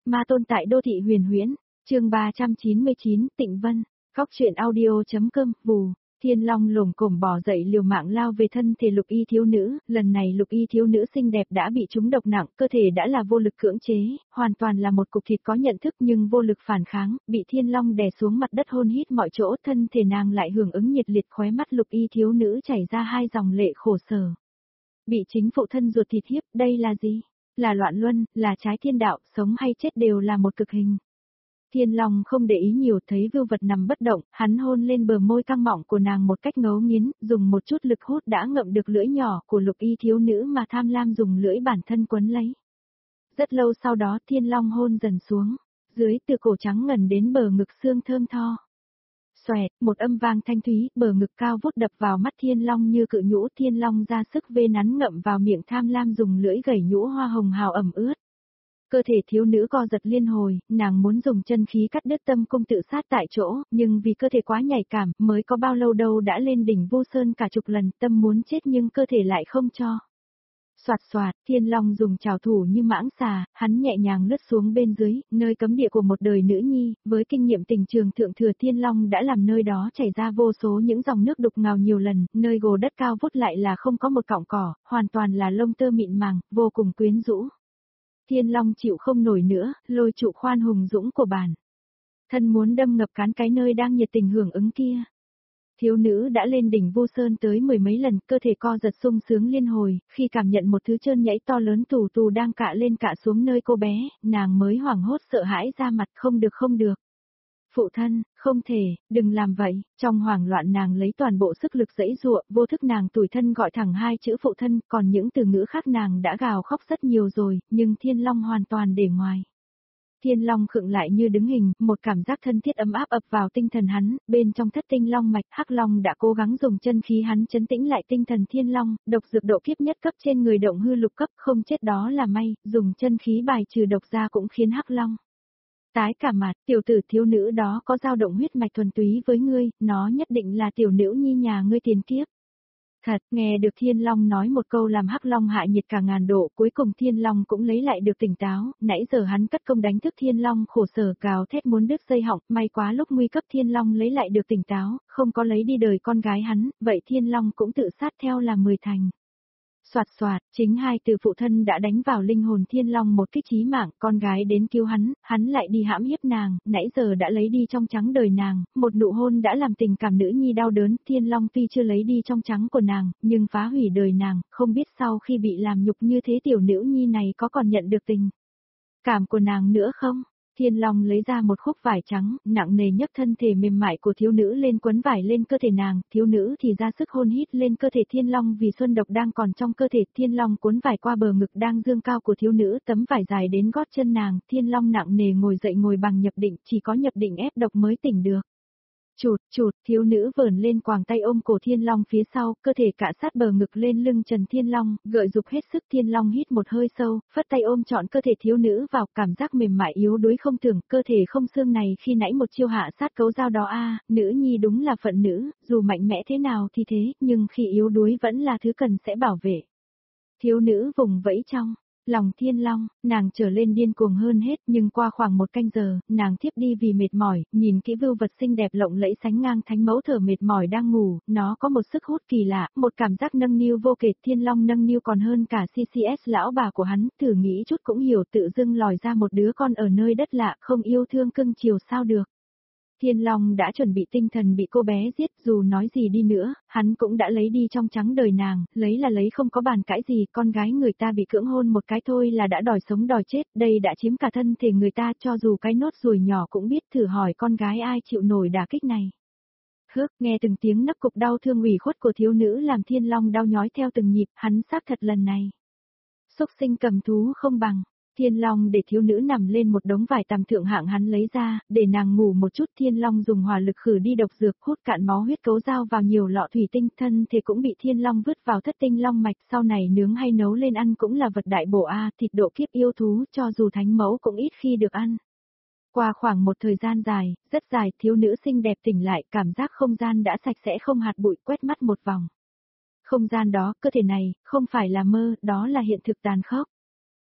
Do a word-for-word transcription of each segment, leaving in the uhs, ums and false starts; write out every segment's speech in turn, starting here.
Ma tôn tại đô thị huyền huyễn, chương ba trăm chín mươi chín, Tịnh Vân, Cóc truyện audio.com, vù. Thiên Long lồm cồm bò dậy liều mạng lao về thân thể Lục Y thiếu nữ, lần này Lục Y thiếu nữ xinh đẹp đã bị trúng độc nặng, cơ thể đã là vô lực cưỡng chế, hoàn toàn là một cục thịt có nhận thức nhưng vô lực phản kháng, bị Thiên Long đè xuống mặt đất hôn hít mọi chỗ, thân thể nàng lại hưởng ứng nhiệt liệt, khóe mắt Lục Y thiếu nữ chảy ra hai dòng lệ khổ sở. Bị chính phụ thân ruột thịt hiếp, đây là gì? Là loạn luân, là trái thiên đạo, sống hay chết đều là một cực hình. Thiên Long không để ý nhiều, thấy vưu vật nằm bất động, hắn hôn lên bờ môi căng mọng của nàng một cách ngấu nghiến, dùng một chút lực hút đã ngậm được lưỡi nhỏ của Lục Y thiếu nữ mà tham lam dùng lưỡi bản thân quấn lấy. Rất lâu sau đó Thiên Long hôn dần xuống, dưới từ cổ trắng ngần đến bờ ngực xương thơm tho. Xoẹt, một âm vang thanh thúy, bờ ngực cao vút đập vào mắt Thiên Long như cự nhũ, Thiên Long ra sức vê nắn ngậm vào miệng tham lam dùng lưỡi gẩy nhũ hoa hồng hào ẩm ướt. Cơ thể thiếu nữ co giật liên hồi, nàng muốn dùng chân khí cắt đứt tâm cung tự sát tại chỗ, nhưng vì cơ thể quá nhạy cảm, mới có bao lâu đâu đã lên đỉnh Vô Sơn cả chục lần, tâm muốn chết nhưng cơ thể lại không cho. Soạt soạt, Thiên Long dùng trảo thủ như mãng xà, hắn nhẹ nhàng lướt xuống bên dưới, nơi cấm địa của một đời nữ nhi, với kinh nghiệm tình trường thượng thừa Thiên Long đã làm nơi đó chảy ra vô số những dòng nước đục ngầu nhiều lần, nơi gồ đất cao vút lại là không có một cọng cỏ, hoàn toàn là lông tơ mịn màng, vô cùng quyến rũ. Thiên Long chịu không nổi nữa, lôi trụ khoan hùng dũng của bản thân muốn đâm ngập cán cái nơi đang nhiệt tình hưởng ứng kia. Thiếu nữ đã lên đỉnh Vô Sơn tới mười mấy lần, cơ thể co giật sung sướng liên hồi, khi cảm nhận một thứ trơn nhảy to lớn tù tù đang cạ lên cạ xuống nơi cô bé, nàng mới hoảng hốt sợ hãi ra mặt, không được không được. Phụ thân, không thể, đừng làm vậy, trong hoảng loạn nàng lấy toàn bộ sức lực giãy giụa, vô thức nàng tủi thân gọi thẳng hai chữ phụ thân, còn những từ ngữ khác nàng đã gào khóc rất nhiều rồi, nhưng Thiên Long hoàn toàn để ngoài. Thiên Long khựng lại như đứng hình, một cảm giác thân thiết ấm áp ập vào tinh thần hắn, bên trong thất tinh long mạch, Hắc Long đã cố gắng dùng chân khí hắn trấn tĩnh lại tinh thần Thiên Long, độc dược độ kiếp nhất cấp trên người động hư lục cấp, không chết đó là may, dùng chân khí bài trừ độc ra cũng khiến Hắc Long tái cả mặt. Tiểu tử thiếu nữ đó có dao động huyết mạch thuần túy với ngươi, nó nhất định là tiểu nữ nhi nhà ngươi tiền kiếp. Thật, nghe được Thiên Long nói một câu làm Hắc Long hại nhiệt cả ngàn độ, cuối cùng Thiên Long cũng lấy lại được tỉnh táo, nãy giờ hắn cất công đánh thức Thiên Long khổ sở gào thét muốn đứt dây họng, may quá lúc nguy cấp Thiên Long lấy lại được tỉnh táo, không có lấy đi đời con gái hắn, vậy Thiên Long cũng tự sát theo là mười thành. Soạt soạt, chính hai từ phụ thân đã đánh vào linh hồn Thiên Long một kích chí mạng, con gái đến cứu hắn, hắn lại đi hãm hiếp nàng, nãy giờ đã lấy đi trong trắng đời nàng, một nụ hôn đã làm tình cảm nữ nhi đau đớn, Thiên Long tuy chưa lấy đi trong trắng của nàng, nhưng phá hủy đời nàng, không biết sau khi bị làm nhục như thế tiểu nữ nhi này có còn nhận được tình cảm của nàng nữa không? Thiên Long lấy ra một khúc vải trắng, nặng nề nhấc thân thể mềm mại của thiếu nữ lên quấn vải lên cơ thể nàng, thiếu nữ thì ra sức hôn hít lên cơ thể Thiên Long vì xuân độc đang còn trong cơ thể, Thiên Long cuốn vải qua bờ ngực đang dương cao của thiếu nữ, tấm vải dài đến gót chân nàng, Thiên Long nặng nề ngồi dậy ngồi bằng nhập định, chỉ có nhập định ép độc mới tỉnh được. Chụt, chụt, thiếu nữ vờn lên quàng tay ôm cổ Thiên Long phía sau, cơ thể cạ sát bờ ngực lên lưng Trần Thiên Long, gợi dục hết sức. Thiên Long hít một hơi sâu, phất tay ôm trọn cơ thể thiếu nữ vào, cảm giác mềm mại yếu đuối không tưởng, cơ thể không xương này khi nãy một chiêu hạ sát cấu dao đó a, nữ nhi đúng là phận nữ, dù mạnh mẽ thế nào thì thế, nhưng khi yếu đuối vẫn là thứ cần sẽ bảo vệ. Thiếu nữ vùng vẫy trong lòng Thiên Long, nàng trở lên điên cuồng hơn hết, nhưng qua khoảng một canh giờ, nàng thiếp đi vì mệt mỏi, nhìn kỹ vưu vật xinh đẹp lộng lẫy sánh ngang thánh mẫu thở mệt mỏi đang ngủ, nó có một sức hút kỳ lạ, một cảm giác nâng niu vô kể, Thiên Long nâng niu còn hơn cả xê xê ét lão bà của hắn, thử nghĩ chút cũng hiểu, tự dưng lòi ra một đứa con ở nơi đất lạ, không yêu thương cưng chiều sao được. Thiên Long đã chuẩn bị tinh thần bị cô bé giết, dù nói gì đi nữa, hắn cũng đã lấy đi trong trắng đời nàng, lấy là lấy không có bàn cãi gì, con gái người ta bị cưỡng hôn một cái thôi là đã đòi sống đòi chết, đây đã chiếm cả thân thể người ta, cho dù cái nốt ruồi nhỏ cũng biết, thử hỏi con gái ai chịu nổi đả kích này. Hước, nghe từng tiếng nấc cục đau thương ủy khuất của thiếu nữ làm Thiên Long đau nhói theo từng nhịp, hắn xác thật lần này xúc sinh cầm thú không bằng. Thiên Long để thiếu nữ nằm lên một đống vải tằm thượng hạng hắn lấy ra, để nàng ngủ một chút. Thiên Long dùng hỏa lực khử đi độc dược, hút cạn máu huyết cấu dao vào nhiều lọ thủy tinh, thân thể cũng bị Thiên Long vứt vào thất tinh long mạch, sau này nướng hay nấu lên ăn cũng là vật đại bổ a, thịt độ kiếp yêu thú, cho dù thánh mẫu cũng ít khi được ăn. Qua khoảng một thời gian dài, rất dài, thiếu nữ xinh đẹp tỉnh lại, cảm giác không gian đã sạch sẽ không hạt bụi, quét mắt một vòng. Không gian đó, cơ thể này, không phải là mơ, đó là hiện thực tàn khốc.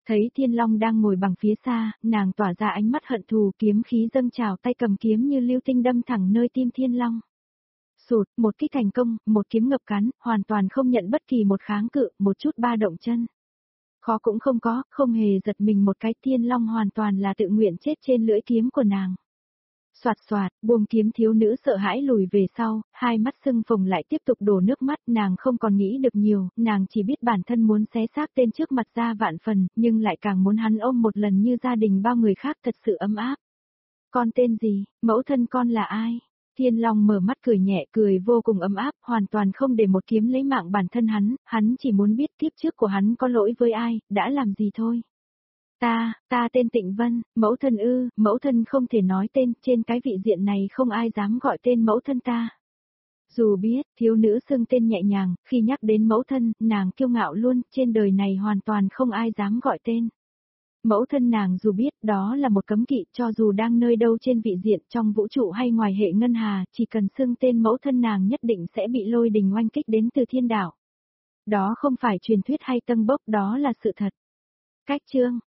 Thấy Thiên Long đang ngồi bằng phía xa, nàng tỏa ra ánh mắt hận thù, kiếm khí dâng trào, tay cầm kiếm như lưu tinh đâm thẳng nơi tim Thiên Long. Sụt, một kích thành công, một kiếm ngập cán, hoàn toàn không nhận bất kỳ một kháng cự, một chút ba động chân. Khó cũng không có, không hề giật mình một cái, Thiên Long hoàn toàn là tự nguyện chết trên lưỡi kiếm của nàng. Soạt soạt, buông kiếm thiếu nữ sợ hãi lùi về sau, hai mắt sưng phồng lại tiếp tục đổ nước mắt, nàng không còn nghĩ được nhiều, nàng chỉ biết bản thân muốn xé xác tên trước mặt ra vạn phần, nhưng lại càng muốn hắn ôm một lần như gia đình bao người khác thật sự ấm áp. Con tên gì, mẫu thân con là ai? Thiên Long mở mắt cười nhẹ, cười vô cùng ấm áp, hoàn toàn không để một kiếm lấy mạng bản thân hắn, hắn chỉ muốn biết kiếp trước của hắn có lỗi với ai, đã làm gì thôi. Ta, ta tên Tịnh Vân, mẫu thân ư, mẫu thân không thể nói tên, trên cái vị diện này không ai dám gọi tên mẫu thân ta. Dù biết, thiếu nữ xưng tên nhẹ nhàng, khi nhắc đến mẫu thân, nàng kiêu ngạo luôn, trên đời này hoàn toàn không ai dám gọi tên. Mẫu thân nàng dù biết đó là một cấm kỵ, cho dù đang nơi đâu trên vị diện trong vũ trụ hay ngoài hệ ngân hà, chỉ cần xưng tên mẫu thân nàng nhất định sẽ bị lôi đình oanh kích đến từ thiên đạo. Đó không phải truyền thuyết hay tân bốc, đó là sự thật. Cách chương